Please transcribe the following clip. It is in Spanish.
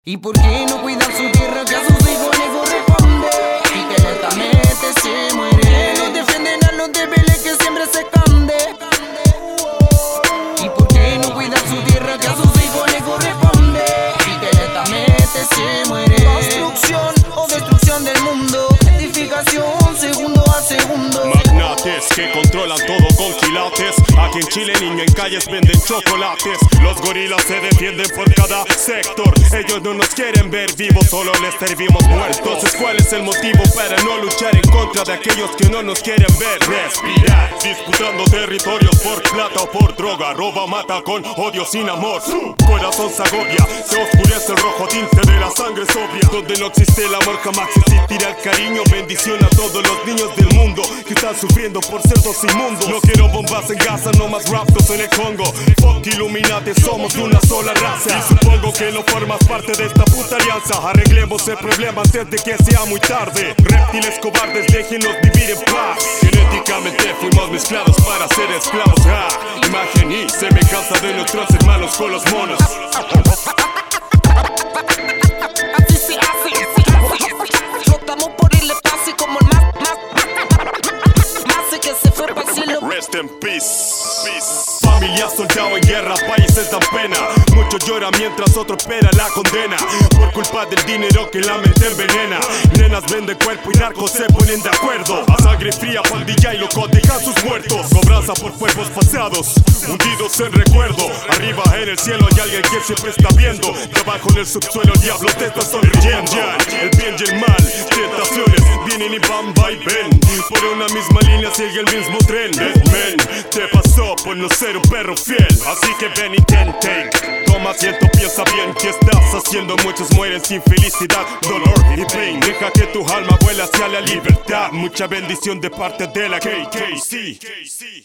¿Y por qué no cuidan su tierra que a sus hijos les corresponde? Y que lentamente se muere. No defienden a los débiles que siempre se esconde. ¿Y por qué no cuidan su tierra que a sus hijos les corresponde? Y que lentamente se muere. Construcción o destrucción del mundo. Edificación segundo a segundo. Magnates que controlan todo con quilates. Aquí en Chile niños en calles venden chocolates. Los gorilas se defienden por cada sector. Ellos no nos quieren ver vivos, solo les servimos muertos. Entonces ¿cuál es el motivo para no luchar en contra de aquellos que no nos quieren ver? Respirar, disputando territorios por plata o por droga. Roba, mata con odio sin amor. Su corazón se agobia, se oscurece el rojo tinte de la sangre sobria. Donde no existe el amor jamás existirá el cariño. Bendición a todos los niños del mundo que están sufriendo por cerdos inmundos. No quiero bombas en Gaza, no más raptos en el Congo. Fuck Illuminati, somos de una sola raza. Y supongo que no formas parte de esta puta alianza. Arreglemos el problema antes de que sea muy tarde. Reptiles cobardes, déjenlos vivir en paz. Genéticamente fuimos mezclados para ser esclavos. Imagen y semejanza de nuestros hermanos con los monos. Rest in peace. Familia soldado en guerra, países dan pena. Muchos lloran mientras otros esperan la condena. Por culpa del dinero que la mente envenena. Nenas venden cuerpo y narcos se ponen de acuerdo. A sangre fría, pandilla y locos dejan sus muertos. Cobranza por cuerpos pasados, hundidos en recuerdo. Arriba en el cielo hay alguien que siempre está viendo. Y abajo en el subsuelo el diablo te está sonriendo. El bien y el mal, tentaciones vienen y van, va y ven. Por una misma línea sigue el mismo tren. Men, te pasó por no ser un perro fiel. Así que ven y tente. Toma asiento, piensa bien qué estás haciendo. Muchos mueren sin felicidad, dolor y pain. Deja que tu alma vuela hacia la libertad. Mucha bendición de parte de la KKC.